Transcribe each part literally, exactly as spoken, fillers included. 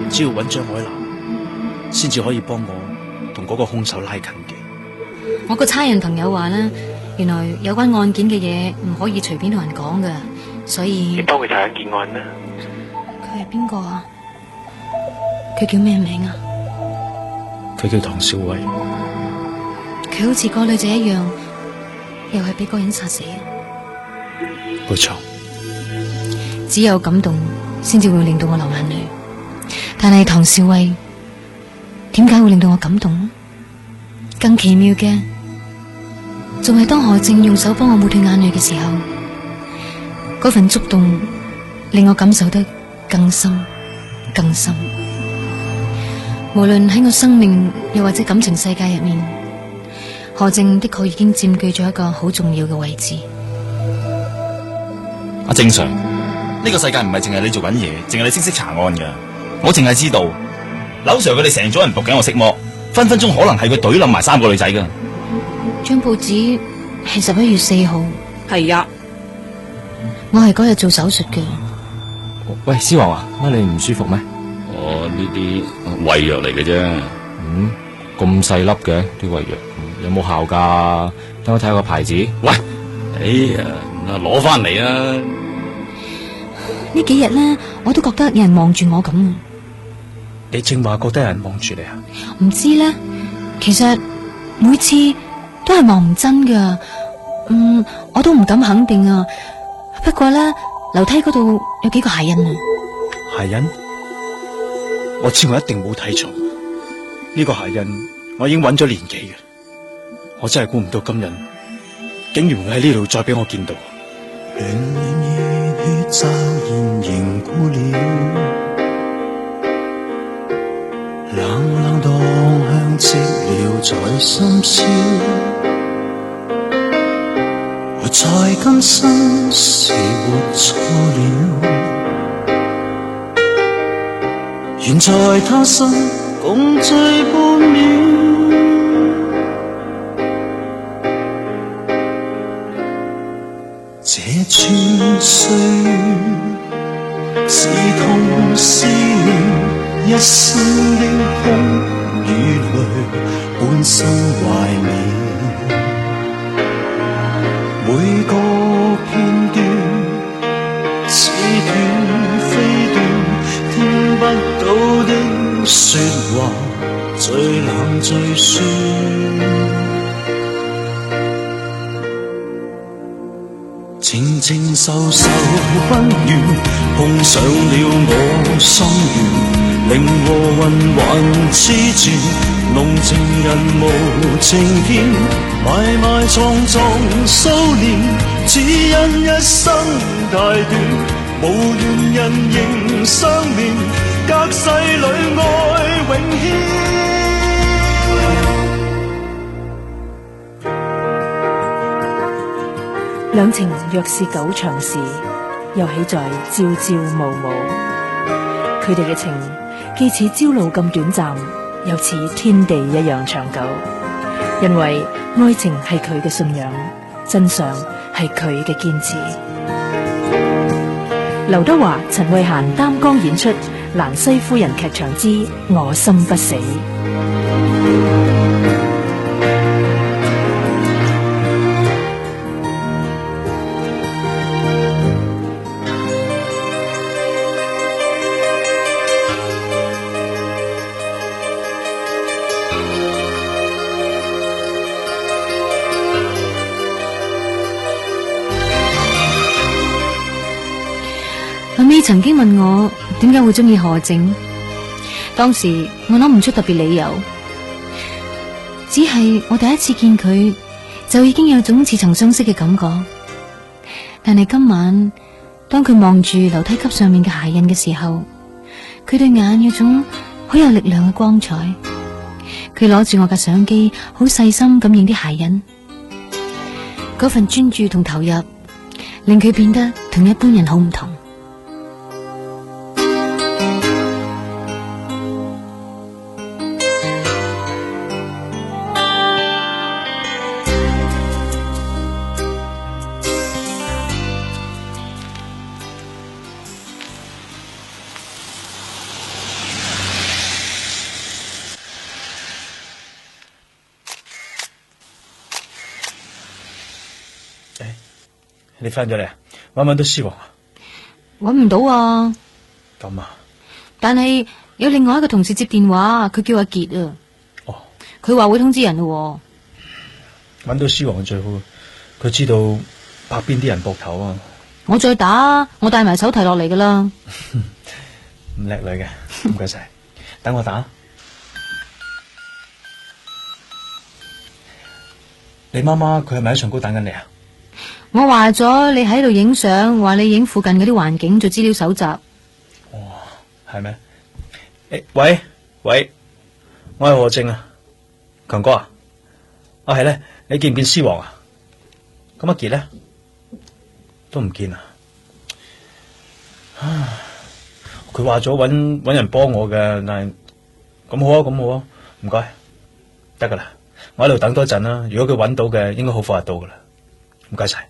只要揾張海南，先至可以幫我同嗰個兇手拉近嘅。 我個差人朋友話咧，原來有關案件嘅嘢唔可以隨便同人講㗎，所以你幫佢查緊件案啦。 佢係邊個啊？佢叫咩名啊？ 佢叫唐少偉。 佢好似個女仔一樣，又係俾個人殺死。 冇錯。 只有感動先至會令到我流眼淚，但係唐少偉點解會令到我感動？更奇妙嘅，仲係當何靜用手幫我抹掉眼淚嘅時候，嗰份觸動令我感受得更深更深。無論喺我生命又或者感情世界入面，何靜的確已經佔據咗一個好重要嘅位置。 阿正常，呢個世界唔係淨係你做緊嘢，淨係你識識查案噶。我淨係知道，柳 Sir 佢哋成組人仆緊我色魔，分分鐘可能係佢懟冧埋三個女仔噶。 張報紙係十一月四號， 係啊， 我係嗰日做手術嘅。 喂，師王啊，乜你唔舒服咩？ 我呢啲胃藥嚟嘅啫。 嗯，咁細粒嘅啲胃藥，有冇效噶？等我睇下個牌子。 喂，哎呀，攞翻嚟啊！ 呢幾日咧，我都覺得有人望住我咁。 你正話覺得有人望住你啊？ 唔知咧，其實每次都係望唔真噶。嗯，我都唔敢肯定啊。不過咧，樓梯嗰度有幾個鞋印啊。 鞋印？我知我一定冇睇錯。呢個鞋印我已經揾咗年幾嘅，我真係估唔到今日竟然會喺呢度再俾我見到。 暖暖熱血驟然凝固了，冷冷蕩向寂寥在深宵，我在今生是活錯了，願在他生共聚半秒。這串歲月是痛是亂，一生的空與淚，半生懷緬。每個片段似斷非斷，聽不到的說話最冷最酸。靜靜受受不願，碰上了我心願，令和魂還痴纏，弄情人無情片，埋埋藏藏數年，只因一生太短，無緣人仍相戀，隔世裏愛永牽。 兩情若是久長時，又豈在朝朝暮暮。佢哋嘅情既似朝露咁短暫，又似天地一樣長久。因為愛情係佢嘅信仰，真相係佢嘅堅持。劉德華、陳慧嫻擔綱演出《蘭西夫人劇場之我心不死》。 阿咪曾經問我點解會中意何靜，當時我諗唔出特別理由，只係我第一次見佢就已經有種似曾相識嘅感覺。但係今晚當佢望住樓梯級上面嘅鞋印嘅時候，佢對眼有種好有力量嘅光彩。佢攞住我嘅相機，好細心咁影啲鞋印，嗰份專注同投入令佢變得同一般人好唔同。 你翻咗嚟啊？搵唔搵到獅王啊？ 搵唔到啊！ 咁啊？ 但係有另外一個同事接電話，佢叫阿杰啊。 哦， 佢話會通知人咯。 搵到獅王最好，佢知道拍邊啲人膊頭啊！ 我再打，我帶埋手提落嚟噶啦。 唔叻女嘅，唔該晒。等我打。你媽媽佢係咪喺上高等緊你啊？ 我話咗你喺度影相，話你影附近嗰啲環境做資料搜集。 哦，係咩？誒，喂喂，我係何正啊，強哥啊。啊係咧，你見唔見獅王啊？咁阿杰咧都唔見啊。唉，佢話咗搵搵人幫我嘅，但係咁好啊，咁好啊，唔該，得噶啦，我喺度等多陣啦。如果佢搵到嘅，應該好快就到噶啦。唔該晒。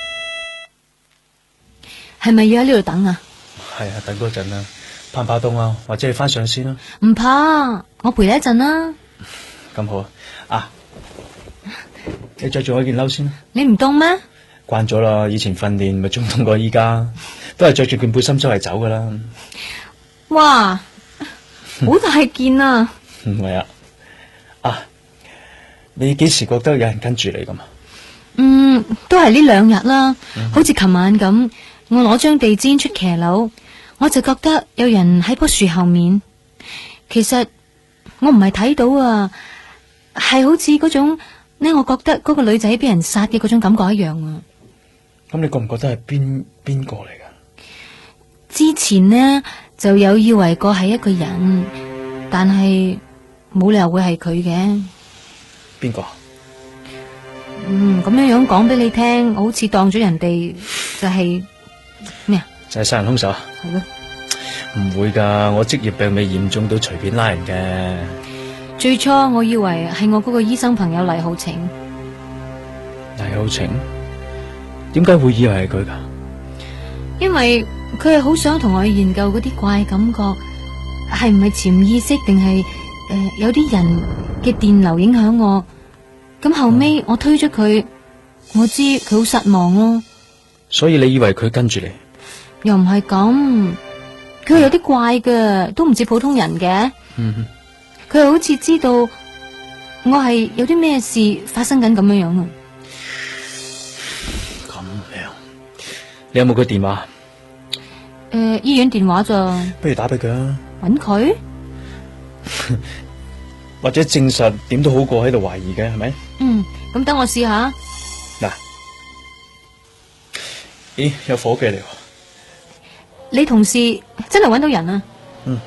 係咪要喺呢度等啊？ 係啊，等多陣啦，怕唔怕凍啊？或者你翻上先啦。 唔怕，我陪你一陣啦。 咁好啊，啊，你着住我件褸先啦。 你唔凍咩？ 慣咗啦，以前訓練咪仲凍過依家，都係着住件背心周圍走噶啦。 哇，好大件啊！ 唔係啊，啊，你幾時覺得有人跟住你咁啊？ 嗯，都係呢兩日啦，嗯、好似琴晚咁，我攞張地氈出騎樓，我就覺得有人喺棵樹後面。其實我唔係睇到啊，係好似嗰種呢，我覺得嗰個女仔俾人殺嘅嗰種感覺一樣啊。 咁你覺唔覺得係邊邊個嚟噶？ 之前呢就有以為過係一個人，但係冇理由會係佢嘅。 邊個？ 嗯，咁樣樣講俾你聽，好似當咗人哋就係咩啊？ 就係殺人兇手啊？ 係咯。 唔會噶，我職業病未嚴重到隨便拉人嘅。 最初我以為係我嗰個醫生朋友黎浩晴。 黎浩晴？點解會以為係佢噶？ 因為佢係好想同我研究嗰啲怪感覺，係唔係潛意識定係誒有啲人嘅電流影響我。咁後尾我推咗佢，我知佢好失望咯。 所以你以為佢跟住你？ 又唔係咁，佢係有啲怪嘅，都唔似普通人嘅。 嗯哼， 佢係好似知道我係有啲咩事發生緊咁樣樣啊。 咁樣，你有冇佢電話？ 誒、呃，醫院電話咋？ 不如打俾佢啊！ 搵佢？ 或者證實點都好過喺度懷疑嘅，係咪？ 嗯，咁等我試下。 嗱，咦，有伙計嚟喎！ 你同事真係搵到人啊？ 嗯。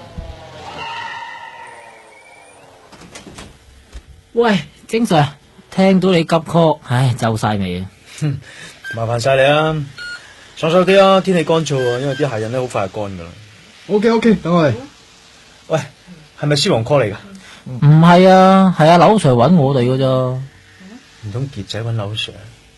喂，正 Sir，聽到你急 call，唉，皺晒眉啊！ 哼，麻煩晒你啊！爽手啲啊，天氣乾燥啊，因為啲鞋印咧好快就乾噶啦。 O K O K，等我嚟。 喂，係咪獅王 call 嚟噶？ 唔係啊，係阿柳 Sir 搵我哋噶咋？ 唔通傑仔搵柳 Sir？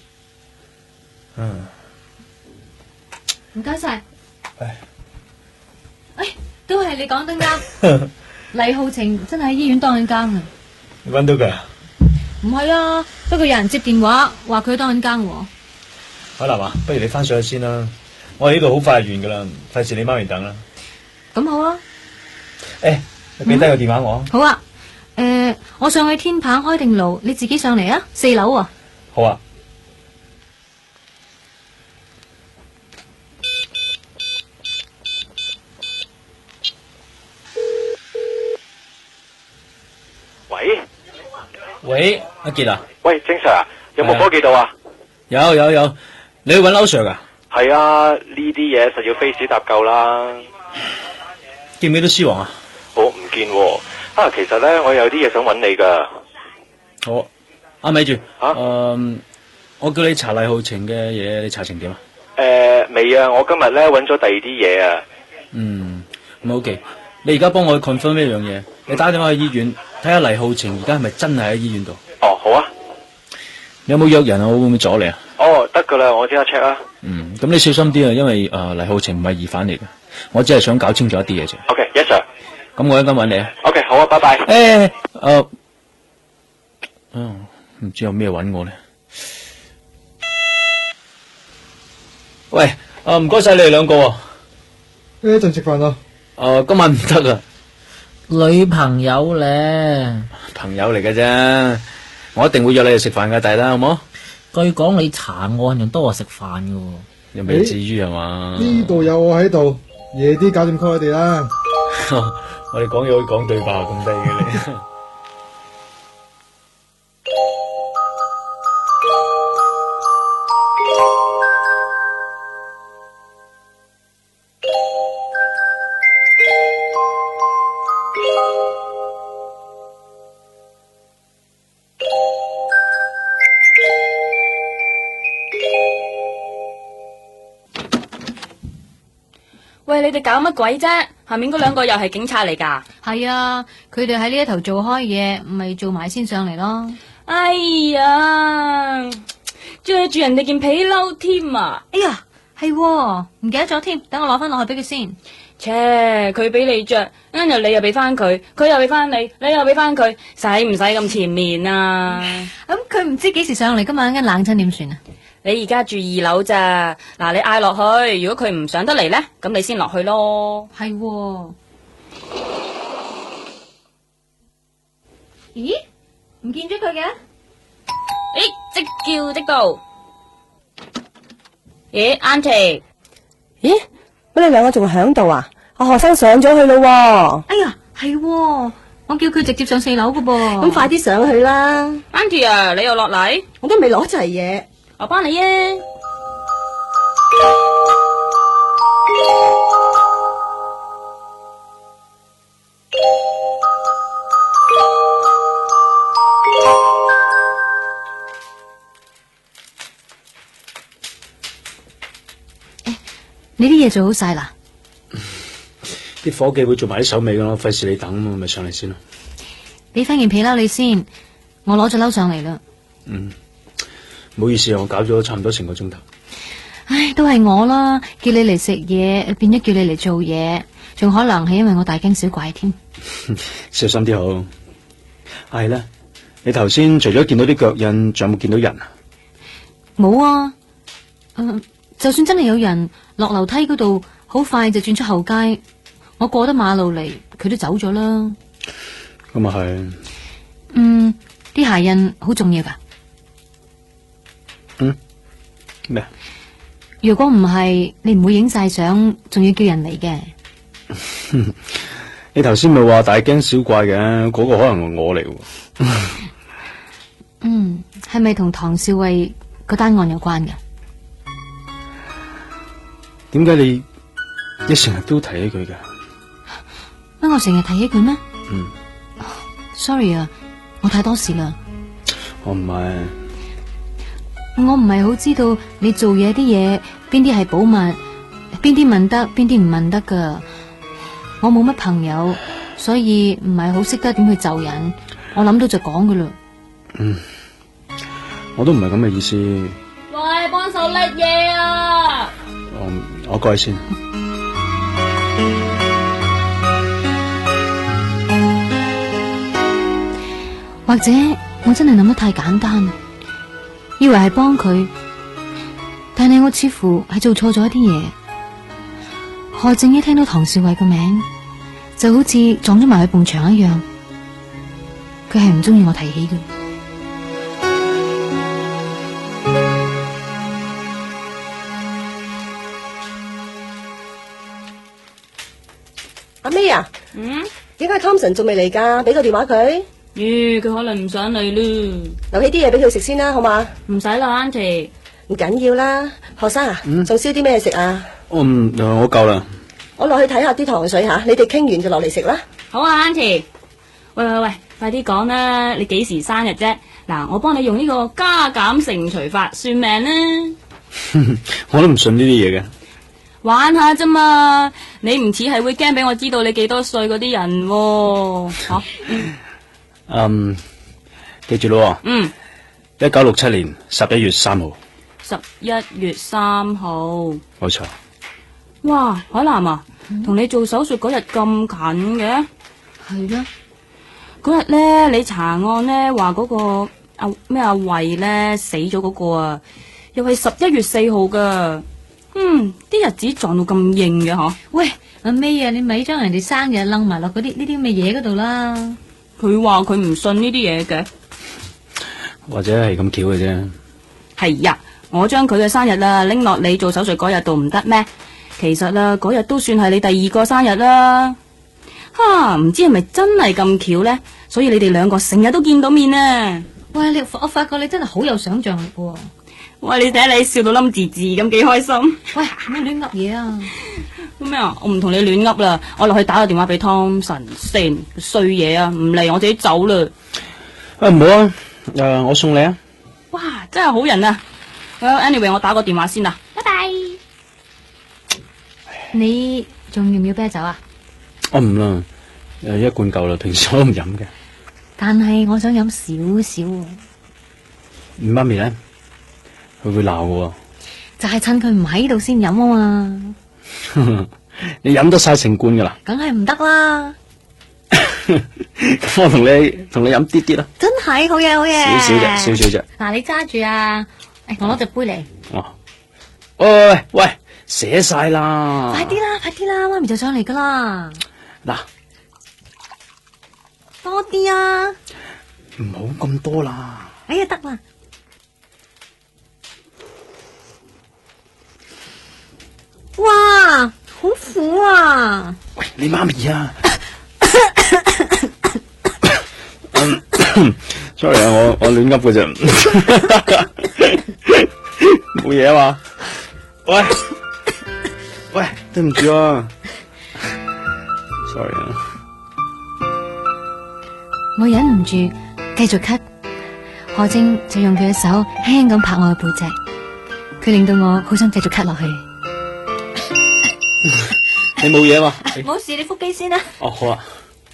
嗯， 唔該晒。 唉， 哎，都係你講得啱。黎浩晴真係喺醫院當緊更啊！ 你搵到佢啊？ 唔係啊，不過有人接電話話佢當緊更喎。 海南啊，不如你翻上去先啦，我哋呢度好快就完噶啦，費事你媽咪等啦。 咁好啊。 誒，你俾低個電話我啊。 好啊。誒、呃，我上去天棚開定爐，你自己上嚟啊，四樓啊。 好啊。 喂喂，阿杰啊。 喂，正 Sir 啊，有冇科技到啊？ 有有有，你去搵柳 Sir 噶？ 係啊，呢啲嘢實要 face 搭救啦。 見唔見到獅王啊？ 我唔見喎。啊，其實咧，我有啲嘢想揾你噶。 好，啊咪住， 啊， 誒、呃，我叫你查黎浩晴嘅嘢，你查成點啊？ 誒、呃，未啊，我今日咧揾咗第二啲嘢啊。 嗯，咁 OK，你而家幫我去 confirm 一樣嘢，你打電話去醫院睇下黎浩晴而家係咪真係喺醫院度？ 哦，好啊。 你有冇約人啊？我會唔會阻你啊？ 哦，得噶啦，我即刻 check 啊。 嗯，咁你小心啲啊，因為誒、呃、黎浩晴唔係疑犯嚟嘅，我只係想搞清楚一啲嘢啫。 OK，yes sir。 咁我一陣揾你啊。 OK，好啊，拜拜。 誒，誒，嗯，唔知有咩揾我咧？ 喂，啊唔該晒你哋兩個喎。 一陣食飯啊。 誒，今晚唔得啊。 女朋友咧， 朋友嚟嘅啫，我一定會約你哋食飯噶，大家好冇？ 據講你查案仲多我食飯噶， 又未至於係嘛？ 呢度有我喺度，夜啲搞掂 call 佢哋啦。 我哋講嘢可以講對白咁低嘅你。 喂，你哋搞乜鬼啫？下面嗰兩個又係警察嚟噶？ 係啊，佢哋喺呢一頭做開嘢，咪做埋先上嚟咯。 哎呀，着住人哋件皮褸添啊！ 哎呀，係喎，唔記得咗添，等我攞翻落去俾佢先。 切，佢俾你着，跟住你又俾翻佢，佢又俾翻你，你又俾翻佢，使唔使咁前面啊？ 咁佢唔知幾時上嚟噶嘛，一冷親點算啊？ 你而家住二樓咋？嗱，你嗌落去，如果佢唔上得嚟咧，咁你先落去咯。 係喎。咦？唔見咗佢嘅？ 誒，即叫即到。咦 ，Auntie？ 咦？乜你兩個仲響度啊？阿學生上咗去咯喎。 哎呀，係喎，我叫佢直接上四樓噶噃。 咁快啲上去啦 ，Auntie 啊，你又落嚟？ 我都未攞齊嘢。 我幫你啊！ 誒，你啲嘢做好晒啦？ 啲伙計會做埋啲手尾噶咯，費事你等嘛，咪上嚟先咯。 俾翻件皮褸你先，我攞咗褸上嚟啦。 嗯。唔好意思啊，我搞咗差唔多成個鐘頭。 唉，都係我啦，叫你嚟食嘢，變咗叫你嚟做嘢，仲可能係因為我大驚小怪添。 小心啲好。係啦，你頭先除咗見到啲腳印，仲有冇見到人啊？ 冇啊。呃，就算真係有人落樓梯嗰度，好快就轉出後街，我過得馬路嚟，佢都走咗啦。 咁啊係。 嗯，啲鞋印好重要噶。 嗯，咩？ 如果唔係，你唔會影晒相，仲要叫人嚟嘅。 你頭先咪話大驚小怪嘅，嗰、嗰個可能係我嚟喎。 嗯，係咪同唐少偉嗰單案有關嘅？ 點解你一成日都提起佢嘅？ 乜我成日提起佢咩？ 嗯。 Sorry 啊，我太多事啦。 我唔係。 我唔係好知道你做嘢啲嘢邊啲係保密，邊啲問得，邊啲唔問得噶。我冇乜朋友，所以唔係好識得點去就人。我諗到就講噶啦。 嗯，我都唔係咁嘅意思。 喂，幫手拎嘢啊！ 我我過去先。 或者我真係諗得太簡單。以為係幫佢，但係我似乎係做錯咗一啲嘢。何靜一聽到唐少偉個名，就好似撞咗埋去埲牆一樣。佢係唔中意我提起嘅。 阿 May 啊， 嗯， 點解 Thompson 仲未嚟噶？俾個電話佢。 咦，佢可能唔想嚟咯。 留起啲嘢俾佢食先啦，好嘛？ 唔使啦 ，Auntie。 唔緊要啦，學生啊， 嗯， 仲燒啲咩食啊？ 我唔，我夠啦。 我落去睇下啲糖水吓，你哋傾完就落嚟食啦。 好啊 ，Auntie。喂喂喂，快啲講啦！你幾時生日啫？嗱，我幫你用呢個加減乘除法算命啦。 我都唔信呢啲嘢嘅。 玩下啫嘛，你唔似係會驚俾我知道你幾多歲嗰啲人喎。吓，嗯。 嗯，記住咯。 嗯。 一九六七年十一月三號。 十一月三號。 冇錯。 哇，海南啊，同、嗯、你做手術嗰日咁近嘅。 係啦。 嗰日咧，你查案咧話嗰個阿咩阿慧咧死咗嗰個啊，又係十一月四號噶。 嗯，啲日子撞到咁硬嘅嗬。 喂，阿 May 啊，你咪將人哋生日掕埋落嗰啲呢啲咁嘅嘢嗰度啦。 佢話佢唔信呢啲嘢嘅。 或者係咁巧嘅啫。 係呀，我將佢嘅生日啦拎落你做手術嗰日度唔得咩？其實啦，嗰日都算係你第二個生日啦。哈，唔知係咪真係咁巧呢？所以你哋兩個成日都見到面啊！ 喂，你我發覺你真係好有想象力喎。 喂，你睇你笑到冧字字咁，幾開心。 喂，唔好亂噏嘢啊！ 咩啊？我唔同你亂噏啦，我落去打個電話俾湯神先，衰嘢啊！唔嚟我自己走啦。 啊，唔好啊，誒、呃，我送你啊。 哇，真係好人啊！ Well, anyway， 我打個電話先啦，拜拜。 你仲要唔要啤酒啊？ 我唔啦，誒，一罐夠啦，平時我都唔飲嘅。 但係我想飲少少。 你媽咪咧，佢會鬧嘅喎。 就係趁佢唔喺度先飲啊嘛。 你飲得晒成罐噶啦。 梗係唔得啦。 咁我同你同你飲啲啲啦。 真係好嘢好嘢。 少少啫，少少啫。 嗱，你揸住啊！誒，我攞隻杯嚟。 哦。喂喂喂，寫晒啦！ 快啲啦，快啲啦，媽咪就上嚟噶啦。 嗱， 多啲啊！ 唔好咁多啦。 哎呀，得啦。哇，好苦啊！ 喂，你媽咪啊！sorry 啊，我我亂噏嘅啫，冇嘢啊嘛。喂喂，對唔住啊 ，sorry 啊。 我忍唔住繼續咳，何靜就用佢嘅手輕輕咁拍我嘅背脊，佢令到我好想繼續咳落去。 你冇嘢嘛？ 冇事，你腹肌先啦。 哦，好啊。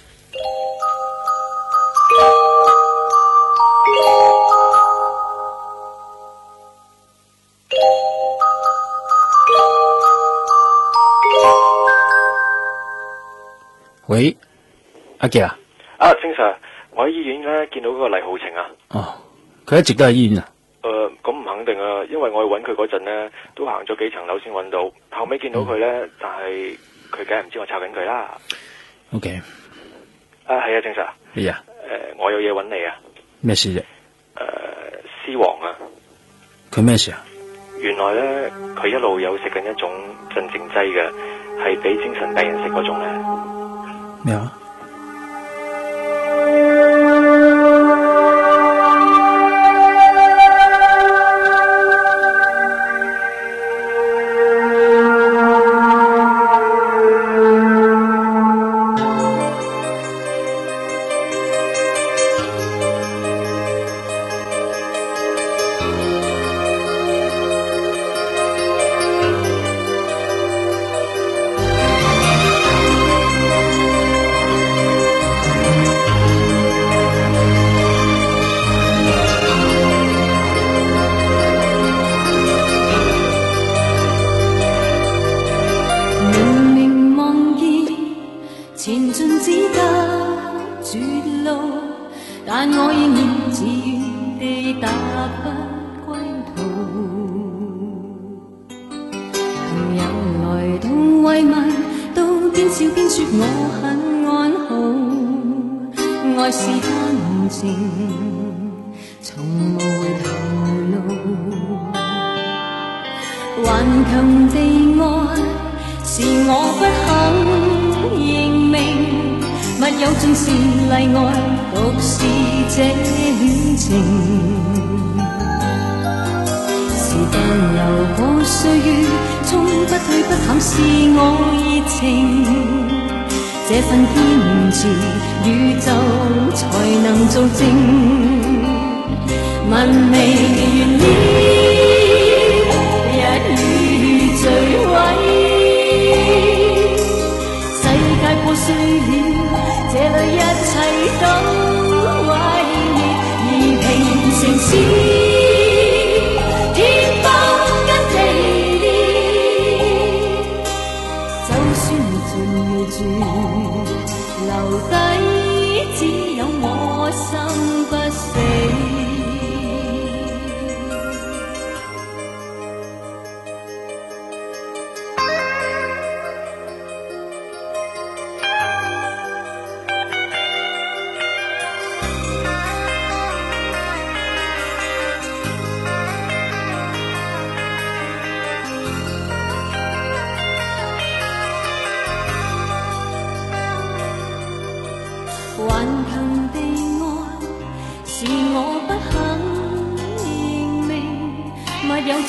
喂，阿杰啊。 啊，正 Sir，我喺醫院咧見到嗰個黎浩晴啊。 哦，佢一直都喺醫院啊。 誒、呃，咁唔肯定啊，因為我去揾佢嗰陣咧，都行咗幾層樓先揾到，後尾見到佢咧，嗯、但係佢梗係唔知我抄緊佢啦。 O K。 啊，係啊，正 Sir。 咩啊？ 誒、呃，我有嘢揾你啊。 咩事啫？誒、 呃，獅王啊。 佢咩事啊？ 原來咧，佢一路有食緊一種鎮靜劑嘅，係俾精神病人食嗰種咧。 咩啊？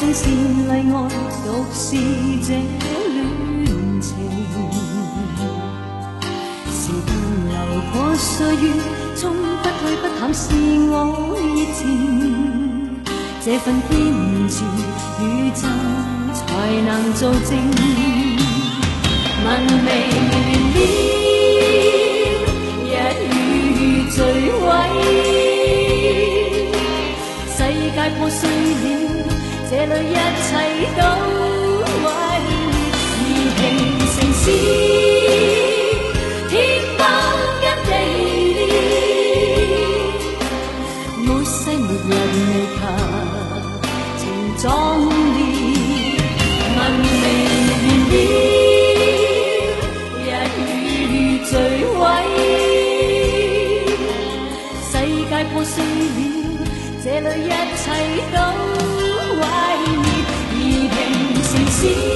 聲線例外，獨是這戀情。時間流過歲月，衝不退不淡是我熱情。這份堅持與真才能做證。文明了，一語墜毀，世界破碎了，這裏一切都毀滅。而平城市，天崩跟地裂，沒西沒日未及情壯烈。文明了，墜毀，世界破碎了，這裏一切都毀滅。而平城市。